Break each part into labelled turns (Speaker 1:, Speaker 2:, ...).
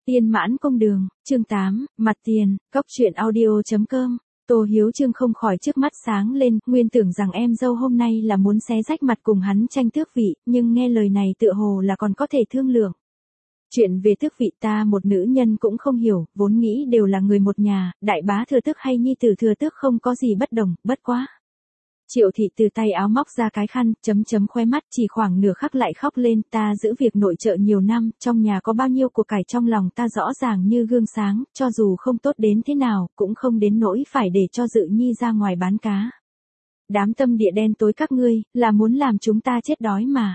Speaker 1: Tiên Mãn Công Đường, chương 8, Mặt Tiền, Cóc truyện audio.com. Tô Hiếu Chương không khỏi trước mắt sáng lên, nguyên tưởng rằng em dâu hôm nay là muốn xé rách mặt cùng hắn tranh tước vị, nhưng nghe lời này tựa hồ là còn có thể thương lượng. Chuyện về tước vị ta một nữ nhân cũng không hiểu, vốn nghĩ đều là người một nhà, đại bá thừa tước hay nhi tử thừa tước không có gì bất đồng, bất quá. Triệu thị từ tay áo móc ra cái khăn, chấm khóe mắt, chỉ khoảng nửa khắc lại khóc lên, ta giữ việc nội trợ nhiều năm, trong nhà có bao nhiêu của cải trong lòng ta rõ ràng như gương sáng, cho dù không tốt đến thế nào, cũng không đến nỗi phải để cho Dự Nhi ra ngoài bán cá. Đám tâm địa đen tối các ngươi, là muốn làm chúng ta chết đói mà.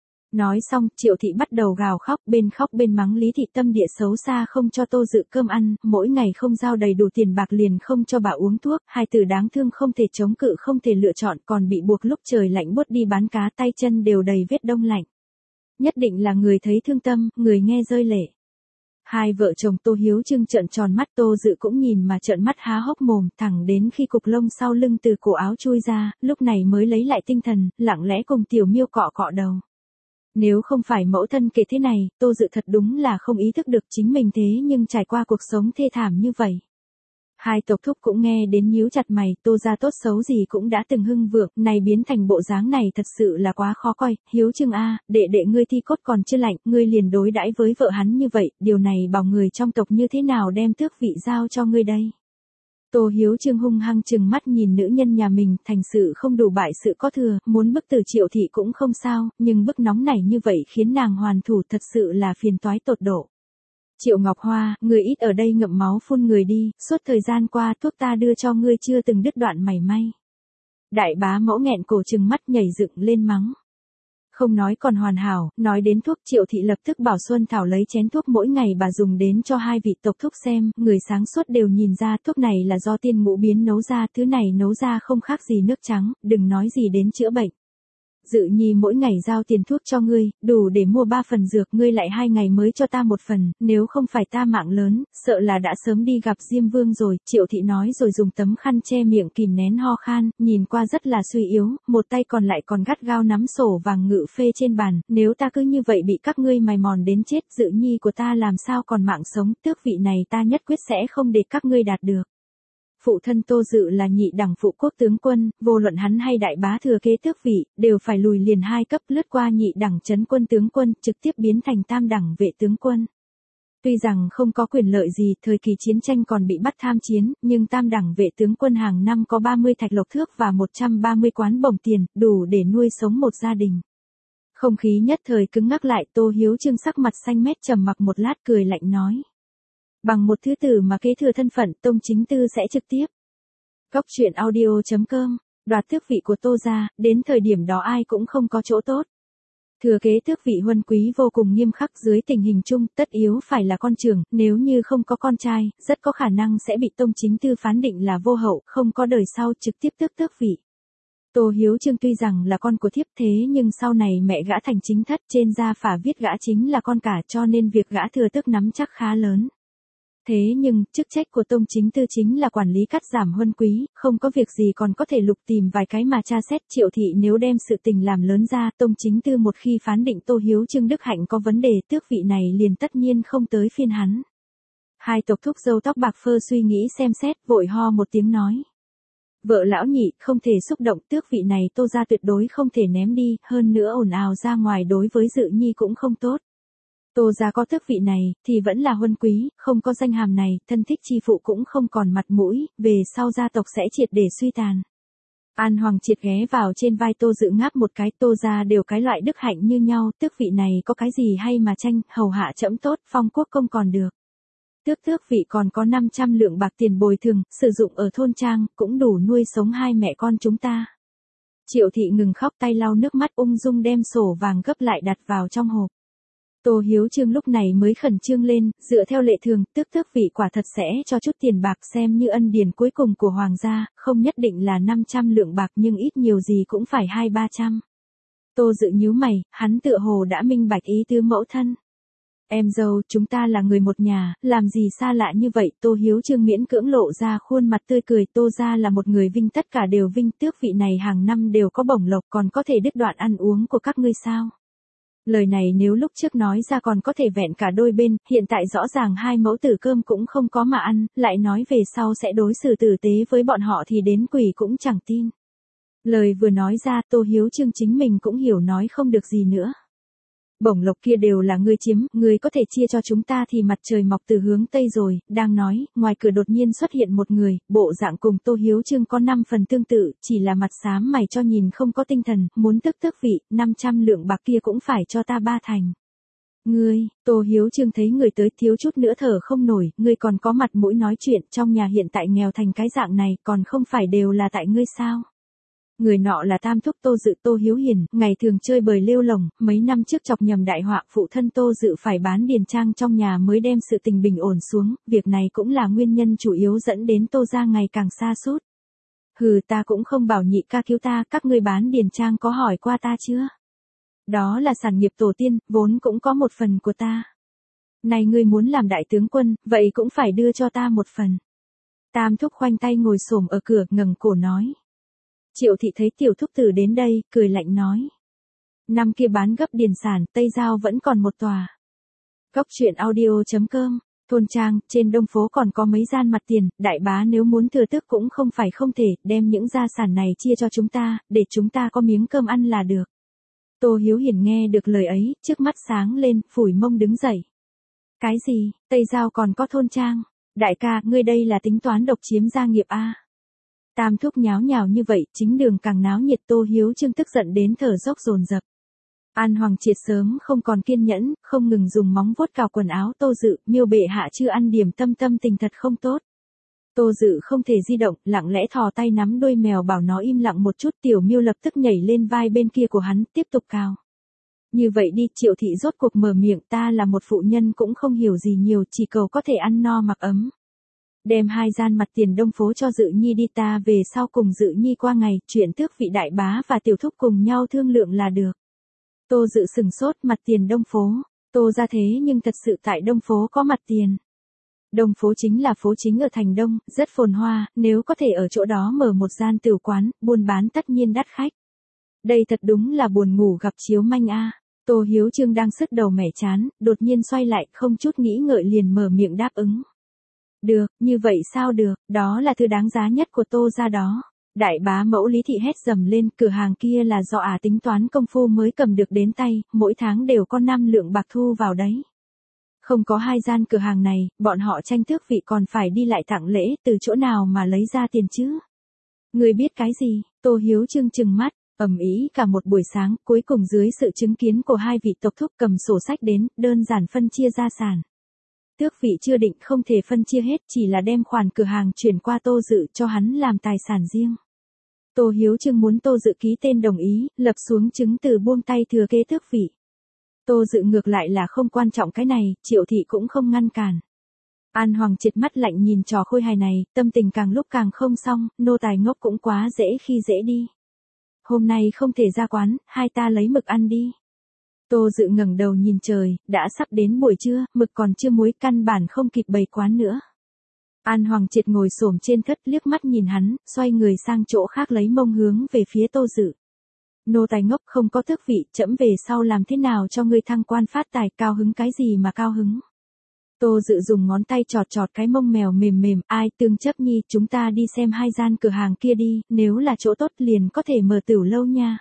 Speaker 1: Nói xong, Triệu thị bắt đầu gào khóc bên mắng Lý thị tâm địa xấu xa không cho Tô Dự cơm ăn, mỗi ngày không giao đầy đủ tiền bạc liền không cho bà uống thuốc, hai tử đáng thương không thể chống cự không thể lựa chọn còn bị buộc lúc trời lạnh buốt đi bán cá tay chân đều đầy vết đông lạnh. Nhất định là người thấy thương tâm, người nghe rơi lệ. Hai vợ chồng Tô Hiếu Chương trợn tròn mắt, Tô Dự cũng nhìn mà trợn mắt há hốc mồm, thẳng đến khi cục lông sau lưng từ cổ áo chui ra, lúc này mới lấy lại tinh thần, lặng lẽ cùng Tiểu Miêu cọ cọ đầu. Nếu không phải mẫu thân kể thế này, Tô Dự thật đúng là không ý thức được chính mình thế nhưng trải qua cuộc sống thê thảm như vậy. Hai tộc thúc cũng nghe đến nhíu chặt mày, Tô gia tốt xấu gì cũng đã từng hưng vượng, này biến thành bộ dáng này thật sự là quá khó coi. Hiếu Chương a, đệ ngươi thi cốt còn chưa lạnh, ngươi liền đối đãi với vợ hắn như vậy, điều này bảo người trong tộc như thế nào đem tước vị giao cho ngươi đây. Tô Hiếu Chương hung hăng trừng mắt nhìn nữ nhân nhà mình, thành sự không đủ bại sự có thừa, muốn bức tử Triệu thị cũng không sao, nhưng bức nóng này như vậy khiến nàng hoàn thủ thật sự là phiền toái tột độ. Triệu Ngọc Hoa, người ít ở đây ngậm máu phun người đi, suốt thời gian qua thuốc ta đưa cho ngươi chưa từng đứt đoạn mảy may. Đại bá mẫu nghẹn cổ trừng mắt nhảy dựng lên mắng. Không nói còn hoàn hảo, nói đến thuốc Triệu thị lập tức bảo Xuân Thảo lấy chén thuốc mỗi ngày bà dùng đến cho hai vị tộc thúc xem, người sáng suốt đều nhìn ra thuốc này là do tiên ngũ biến nấu ra, thứ này nấu ra không khác gì nước trắng, đừng nói gì đến chữa bệnh. Dự Nhi mỗi ngày giao tiền thuốc cho ngươi, đủ để mua 3 phần dược, ngươi lại 2 ngày mới cho ta 1 phần, nếu không phải ta mạng lớn, sợ là đã sớm đi gặp Diêm Vương rồi, Triệu thị nói rồi dùng tấm khăn che miệng kìm nén ho khan, nhìn qua rất là suy yếu, một tay còn lại còn gắt gao nắm sổ vàng ngự phê trên bàn, nếu ta cứ như vậy bị các ngươi mài mòn đến chết, Dự Nhi của ta làm sao còn mạng sống, tước vị này ta nhất quyết sẽ không để các ngươi đạt được. Phụ thân Tô Dự là nhị đẳng phụ quốc tướng quân, vô luận hắn hay đại bá thừa kế tước vị, đều phải lùi liền 2 cấp lướt qua nhị đẳng trấn quân tướng quân, trực tiếp biến thành tam đẳng vệ tướng quân. Tuy rằng không có quyền lợi gì, thời kỳ chiến tranh còn bị bắt tham chiến, nhưng tam đẳng vệ tướng quân hàng năm có 30 thạch lộc thước và 130 quán bổng tiền, đủ để nuôi sống một gia đình. Không khí nhất thời cứng ngắc lại, Tô Hiếu Chương sắc mặt xanh mét trầm mặc một lát cười lạnh nói. Bằng một thứ tử mà kế thừa thân phận, Tông Chính Tư sẽ trực tiếp. Cóc truyện audio.com, đoạt tước vị của Tô gia, đến thời điểm đó ai cũng không có chỗ tốt. Thừa kế tước vị huân quý vô cùng nghiêm khắc dưới tình hình chung, tất yếu phải là con trưởng, nếu như không có con trai, rất có khả năng sẽ bị Tông Chính Tư phán định là vô hậu, không có đời sau trực tiếp tước vị. Tô Hiếu Chương tuy rằng là con của thiếp thế nhưng sau này mẹ gã thành chính thất, trên gia phả viết gã chính là con cả cho nên việc gã thừa tước nắm chắc khá lớn. Thế nhưng, chức trách của Tông Chính Tư chính là quản lý cắt giảm huân quý, không có việc gì còn có thể lục tìm vài cái mà tra xét. Triệu thị nếu đem sự tình làm lớn ra, Tông Chính Tư một khi phán định Tô Hiếu Chương đức hạnh có vấn đề, tước vị này liền tất nhiên không tới phiên hắn. Hai tộc thúc râu tóc bạc phơ suy nghĩ xem xét, vội ho một tiếng nói. Vợ lão nhị, không thể xúc động, tước vị này Tô gia tuyệt đối không thể ném đi, hơn nữa ồn ào ra ngoài đối với Dự Nhi cũng không tốt. Tô gia có tước vị này, thì vẫn là huân quý, không có danh hàm này, thân thích chi phụ cũng không còn mặt mũi, về sau gia tộc sẽ triệt để suy tàn. An Hoàng Triệt ghé vào trên vai Tô Dự ngáp một cái, Tô gia đều cái loại đức hạnh như nhau, tước vị này có cái gì hay mà tranh, hầu hạ trẫm tốt, phong quốc công còn được. Tước vị còn có 500 lượng bạc tiền bồi thường, sử dụng ở thôn trang, cũng đủ nuôi sống 2 mẹ con chúng ta. Triệu thị ngừng khóc tay lau nước mắt ung dung đem sổ vàng gấp lại đặt vào trong hộp. Tô Hiếu Chương lúc này mới khẩn trương lên, dựa theo lệ thường, tước vị quả thật sẽ cho chút tiền bạc xem như ân điển cuối cùng của hoàng gia, không nhất định là 500 lượng bạc nhưng ít nhiều gì cũng phải 200-300. Tô Dự nhíu mày, hắn tựa hồ đã minh bạch ý tứ mẫu thân. Em dâu, chúng ta là người một nhà, làm gì xa lạ như vậy, Tô Hiếu Chương miễn cưỡng lộ ra khuôn mặt tươi cười, Tô gia là một người vinh tất cả đều vinh, tước vị này hàng năm đều có bổng lộc còn có thể đứt đoạn ăn uống của các ngươi sao. Lời này nếu lúc trước nói ra còn có thể vẹn cả đôi bên, hiện tại rõ ràng hai mẫu tử cơm cũng không có mà ăn, lại nói về sau sẽ đối xử tử tế với bọn họ thì đến quỷ cũng chẳng tin. Lời vừa nói ra Tô Hiếu Trương chính mình cũng hiểu nói không được gì nữa. Bổng lộc kia đều là ngươi chiếm, ngươi có thể chia cho chúng ta thì mặt trời mọc từ hướng Tây rồi, đang nói, ngoài cửa đột nhiên xuất hiện một người, bộ dạng cùng Tô Hiếu Trương có 5 phần tương tự, chỉ là mặt xám mày cho nhìn không có tinh thần, muốn tước vị, 500 lượng bạc kia cũng phải cho ta 3 thành. Ngươi, Tô Hiếu Trương thấy người tới thiếu chút nữa thở không nổi, ngươi còn có mặt mũi nói chuyện, trong nhà hiện tại nghèo thành cái dạng này, còn không phải đều là tại ngươi sao? Người nọ là tam thúc Tô Dự Tô Hiếu Hiền, ngày thường chơi bời lêu lồng, mấy năm trước chọc nhầm đại họa phụ thân Tô Dự phải bán điền trang trong nhà mới đem sự tình bình ổn xuống, việc này cũng là nguyên nhân chủ yếu dẫn đến Tô gia ngày càng sa sút. Hừ, ta cũng không bảo nhị ca cứu ta, các ngươi bán điền trang có hỏi qua ta chưa? Đó là sản nghiệp tổ tiên, vốn cũng có một phần của ta. Này ngươi muốn làm đại tướng quân, vậy cũng phải đưa cho ta một phần. Tam thúc khoanh tay ngồi xổm ở cửa, ngẩng cổ nói. Triệu thị thấy tiểu thúc tử đến đây, cười lạnh nói. Năm kia bán gấp điền sản, Tây Giao vẫn còn một tòa. Góc truyện audio.com, thôn trang, trên đông phố còn có mấy gian mặt tiền, đại bá nếu muốn thừa tước cũng không phải không thể, đem những gia sản này chia cho chúng ta, để chúng ta có miếng cơm ăn là được. Tô Hiếu Hiền nghe được lời ấy, trước mắt sáng lên, phủi mông đứng dậy. Cái gì, Tây Giao còn có thôn trang? Đại ca, ngươi đây là tính toán độc chiếm gia nghiệp a? Tam thúc nháo nhào như vậy, chính đường càng náo nhiệt. Tô Hiếu Trương tức giận đến thở dốc dồn dập. An Hoàng Triệt sớm không còn kiên nhẫn, không ngừng dùng móng vuốt cào quần áo Tô Dự, miêu bệ hạ chưa ăn điểm tâm tình thật không tốt. Tô Dự không thể di động, lặng lẽ thò tay nắm đuôi mèo bảo nó im lặng một chút, tiểu miêu lập tức nhảy lên vai bên kia của hắn, tiếp tục cào. Như vậy đi, Triệu thị rốt cuộc mở miệng, ta là một phụ nhân cũng không hiểu gì nhiều, chỉ cầu có thể ăn no mặc ấm. Đem 2 gian mặt tiền đông phố cho Dự Nhi đi, ta về sau cùng Dự Nhi qua ngày, chuyện tước vị đại bá và tiểu thúc cùng nhau thương lượng là được. Tô Dự sừng sốt, mặt tiền đông phố. Tô ra thế nhưng thật sự tại đông phố có mặt tiền. Đông phố chính là phố chính ở thành Đông, rất phồn hoa, nếu có thể ở chỗ đó mở một gian tửu quán, buôn bán tất nhiên đắt khách. Đây thật đúng là buồn ngủ gặp chiếu manh a. Tô Hiếu Trương đang sứt đầu mẻ chán, đột nhiên xoay lại, không chút nghĩ ngợi liền mở miệng đáp ứng. Được, như vậy sao được, đó là thứ đáng giá nhất của Tô gia đó. Đại bá mẫu Lý Thị hét dầm lên, cửa hàng kia là do tính toán công phu mới cầm được đến tay, mỗi tháng đều có 5 lượng bạc thu vào đấy. Không có 2 gian cửa hàng này, bọn họ tranh tước vị còn phải đi lại tặng lễ, từ chỗ nào mà lấy ra tiền chứ? Người biết cái gì? Tô Hiếu Trương trừng mắt, ầm ĩ cả một buổi sáng, cuối cùng dưới sự chứng kiến của 2 vị tộc thúc cầm sổ sách đến, đơn giản phân chia gia sản. Tước vị chưa định không thể phân chia hết, chỉ là đem khoản cửa hàng chuyển qua Tô Dự cho hắn làm tài sản riêng. Tô Hiếu Trương muốn Tô Dự ký tên đồng ý, lập xuống chứng từ buông tay thừa kế tước vị. Tô Dự ngược lại là không quan trọng cái này, Triệu thị cũng không ngăn cản. An Hoàng Triệt mắt lạnh nhìn trò khôi hài này, tâm tình càng lúc càng không xong, nô tài ngốc cũng quá dễ khi dễ đi. Hôm nay không thể ra quán, hai ta lấy mực ăn đi. Tô Dự ngẩng đầu nhìn trời, đã sắp đến buổi trưa, mực còn chưa muối, căn bản không kịp bày quán nữa. An Hoàng Triệt ngồi xổm trên thất, liếc mắt nhìn hắn, xoay người sang chỗ khác lấy mông hướng về phía Tô Dự. Nô tài ngốc không có tước vị, trẫm về sau làm thế nào cho ngươi thăng quan phát tài, cao hứng cái gì mà cao hứng. Tô Dự dùng ngón tay chọt chọt cái mông mèo mềm mềm, ai tương chấp nhi, chúng ta đi xem 2 gian cửa hàng kia đi, nếu là chỗ tốt liền có thể mở tửu lâu nha.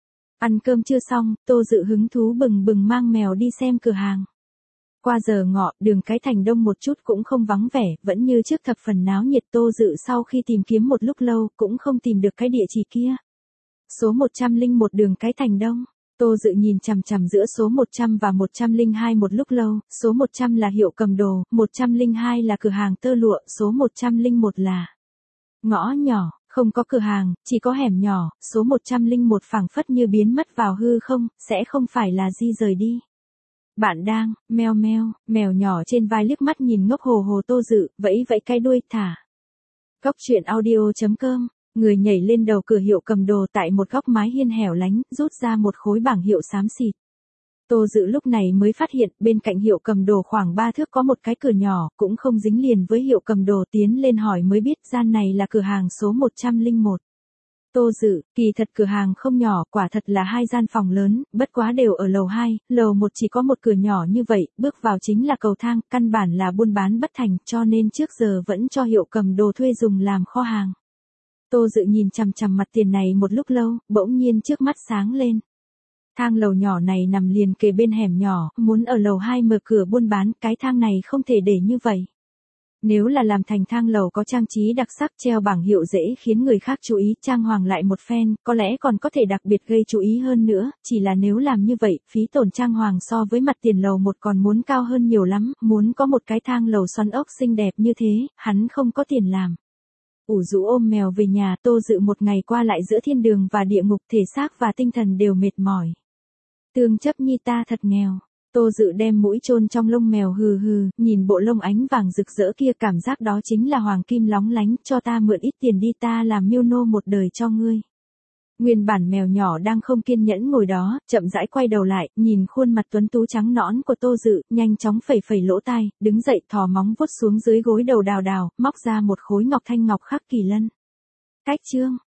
Speaker 1: Ăn cơm chưa xong, Tô Dự hứng thú bừng bừng mang mèo đi xem cửa hàng. Qua giờ ngọ, đường cái thành Đông một chút cũng không vắng vẻ, vẫn như trước thập phần náo nhiệt. Tô Dự sau khi tìm kiếm một lúc lâu, cũng không tìm được cái địa chỉ kia. Số 101 đường cái thành Đông. Tô Dự nhìn chằm chằm giữa số 100 và 102 một lúc lâu, số 100 là hiệu cầm đồ, 102 là cửa hàng tơ lụa, số 101 là ngõ nhỏ, không có cửa hàng, chỉ có hẻm nhỏ, số 101 phảng phất như biến mất vào hư không, sẽ không phải là di rời đi. Bạn đang, meo meo, mèo nhỏ trên vai liếc mắt nhìn ngốc hồ hồ Tô Dự, vẫy vẫy cái đuôi thả. Góc truyện audio.com, người nhảy lên đầu cửa hiệu cầm đồ tại một góc mái hiên hẻo lánh, rút ra một khối bảng hiệu xám xịt. Tô Dự lúc này mới phát hiện, bên cạnh hiệu cầm đồ khoảng 3 thước có một cái cửa nhỏ, cũng không dính liền với hiệu cầm đồ, tiến lên hỏi mới biết gian này là cửa hàng số 101. Tô Dự, kỳ thật cửa hàng không nhỏ, quả thật là 2 gian phòng lớn, bất quá đều ở lầu 2, lầu 1 chỉ có một cửa nhỏ như vậy, bước vào chính là cầu thang, căn bản là buôn bán bất thành, cho nên trước giờ vẫn cho Hiệu cầm đồ thuê dùng làm kho hàng. Tô Dự nhìn chằm chằm mặt tiền này một lúc lâu, bỗng nhiên trước mắt sáng lên. Thang lầu nhỏ này nằm liền kề bên hẻm nhỏ, muốn ở lầu 2 mở cửa buôn bán, cái thang này không thể để như vậy. Nếu là làm thành thang lầu có trang trí đặc sắc treo bảng hiệu dễ khiến người khác chú ý, trang hoàng lại một phen, có lẽ còn có thể đặc biệt gây chú ý hơn nữa, chỉ là nếu làm như vậy, phí tổn trang hoàng so với mặt tiền lầu 1 còn muốn cao hơn nhiều lắm, muốn có một cái thang lầu xoắn ốc xinh đẹp như thế, hắn không có tiền làm. Ủ rũ ôm mèo về nhà, Tô Dự một ngày qua lại giữa thiên đường và địa ngục, thể xác và tinh thần đều mệt mỏi. Tương chấp nhi ta thật nghèo. Tô Dự đem mũi chôn trong lông mèo hừ hừ, nhìn bộ lông ánh vàng rực rỡ kia, cảm giác đó chính là hoàng kim lóng lánh, cho ta mượn ít tiền đi, ta làm miêu nô một đời cho ngươi. Nguyên bản mèo nhỏ đang không kiên nhẫn ngồi đó, chậm rãi quay đầu lại, nhìn khuôn mặt tuấn tú trắng nõn của Tô Dự, nhanh chóng phẩy phẩy lỗ tai, đứng dậy thò móng vuốt xuống dưới gối đầu đào đào, móc ra một khối ngọc thanh ngọc khắc kỳ lân. Cách chương